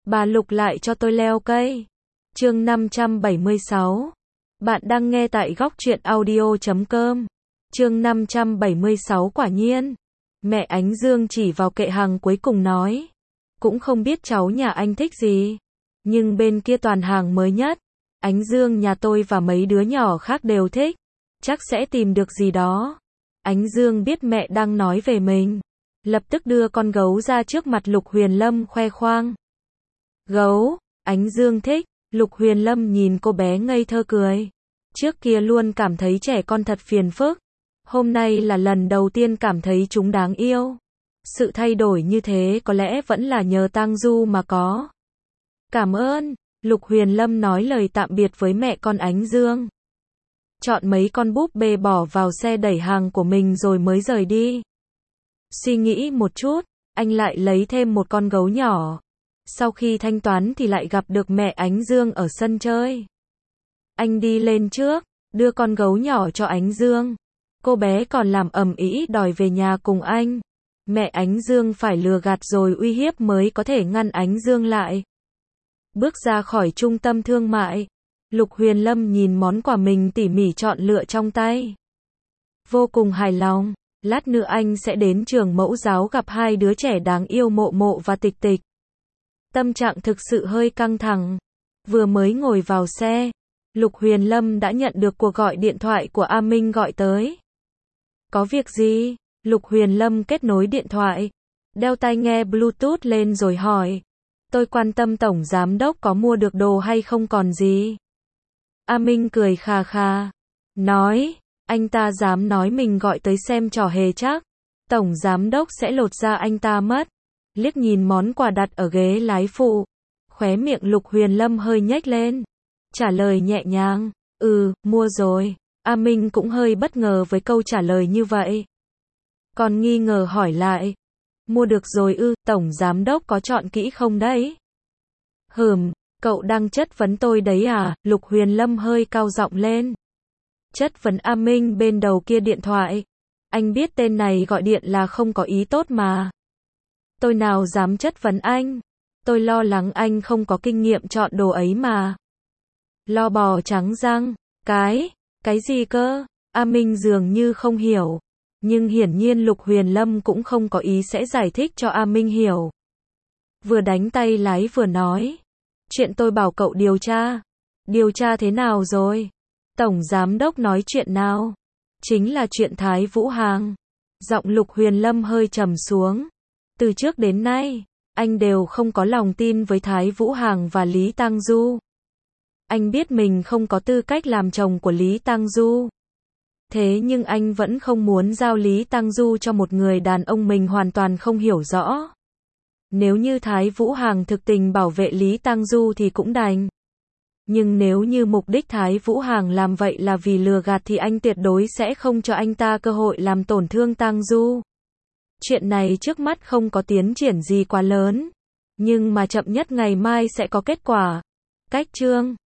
Bà Lục lại cho tôi leo cây. Chương 576. Bạn đang nghe tại góc truyện audio.com. Chương 576 quả nhiên. Mẹ Ánh Dương chỉ vào kệ hàng cuối cùng nói. Cũng không biết cháu nhà anh thích gì. Nhưng bên kia toàn hàng mới nhất. Ánh Dương nhà tôi và mấy đứa nhỏ khác đều thích. Chắc sẽ tìm được gì đó. Ánh Dương biết mẹ đang nói về mình. Lập tức đưa con gấu ra trước mặt Lục Huyền Lâm khoe khoang. Gấu, Ánh Dương thích. Lục Huyền Lâm nhìn cô bé ngây thơ cười. Trước kia luôn cảm thấy trẻ con thật phiền phức. Hôm nay là lần đầu tiên cảm thấy chúng đáng yêu. Sự thay đổi như thế có lẽ vẫn là nhờ Tang Du mà có. Cảm ơn, Lục Huyền Lâm nói lời tạm biệt với mẹ con Ánh Dương. Chọn mấy con búp bê bỏ vào xe đẩy hàng của mình rồi mới rời đi. Suy nghĩ một chút, anh lại lấy thêm một con gấu nhỏ. Sau khi thanh toán thì lại gặp được mẹ Ánh Dương ở sân chơi. Anh đi lên trước, đưa con gấu nhỏ cho Ánh Dương. Cô bé còn làm ầm ĩ đòi về nhà cùng anh. Mẹ Ánh Dương phải lừa gạt rồi uy hiếp mới có thể ngăn Ánh Dương lại. Bước ra khỏi trung tâm thương mại, Lục Huyền Lâm nhìn món quà mình tỉ mỉ chọn lựa trong tay. Vô cùng hài lòng, lát nữa anh sẽ đến trường mẫu giáo gặp hai đứa trẻ đáng yêu Mộ Mộ và Tịch Tịch. Tâm trạng thực sự hơi căng thẳng. Vừa mới ngồi vào xe, Lục Huyền Lâm đã nhận được cuộc gọi điện thoại của A Minh gọi tới. Có việc gì? Lục Huyền Lâm kết nối điện thoại, đeo tai nghe Bluetooth lên rồi hỏi. Tôi quan tâm Tổng Giám Đốc có mua được đồ hay không còn gì. A Minh cười khà khà, nói, anh ta dám nói mình gọi tới xem trò hề chắc. Tổng Giám Đốc sẽ lột da anh ta mất. Liếc nhìn món quà đặt ở ghế lái phụ. Khóe miệng Lục Huyền Lâm hơi nhếch lên. Trả lời nhẹ nhàng, mua rồi. A Minh cũng hơi bất ngờ với câu trả lời như vậy. Còn nghi ngờ hỏi lại. Mua được rồi Tổng Giám Đốc có chọn kỹ không đấy? Cậu đang chất vấn tôi đấy à? Lục Huyền Lâm hơi cau giọng lên. Chất vấn A Minh bên đầu kia điện thoại. Anh biết tên này gọi điện là không có ý tốt mà. Tôi nào dám chất vấn anh. Tôi lo lắng anh không có kinh nghiệm chọn đồ ấy mà. Lo bò trắng răng. Cái gì cơ? A Minh dường như không hiểu. Nhưng hiển nhiên Lục Huyền Lâm cũng không có ý sẽ giải thích cho A Minh hiểu. Vừa đánh tay lái vừa nói. Chuyện tôi bảo cậu điều tra. Điều tra thế nào rồi? Tổng Giám Đốc nói chuyện nào? Chính là chuyện Thái Vũ Hàng. Giọng Lục Huyền Lâm hơi trầm xuống. Từ trước đến nay, anh đều không có lòng tin với Thái Vũ Hàng và Lý Tang Du. Anh biết mình không có tư cách làm chồng của Lý Tang Du. Thế nhưng anh vẫn không muốn giao Lý Tang Du cho một người đàn ông mình hoàn toàn không hiểu rõ. Nếu như Thái Vũ Hàng thực tình bảo vệ Lý Tang Du thì cũng đành. Nhưng nếu như mục đích Thái Vũ Hàng làm vậy là vì lừa gạt thì anh tuyệt đối sẽ không cho anh ta cơ hội làm tổn thương Tang Du. Chuyện này trước mắt không có tiến triển gì quá lớn. Nhưng mà chậm nhất ngày mai sẽ có kết quả. Cách chương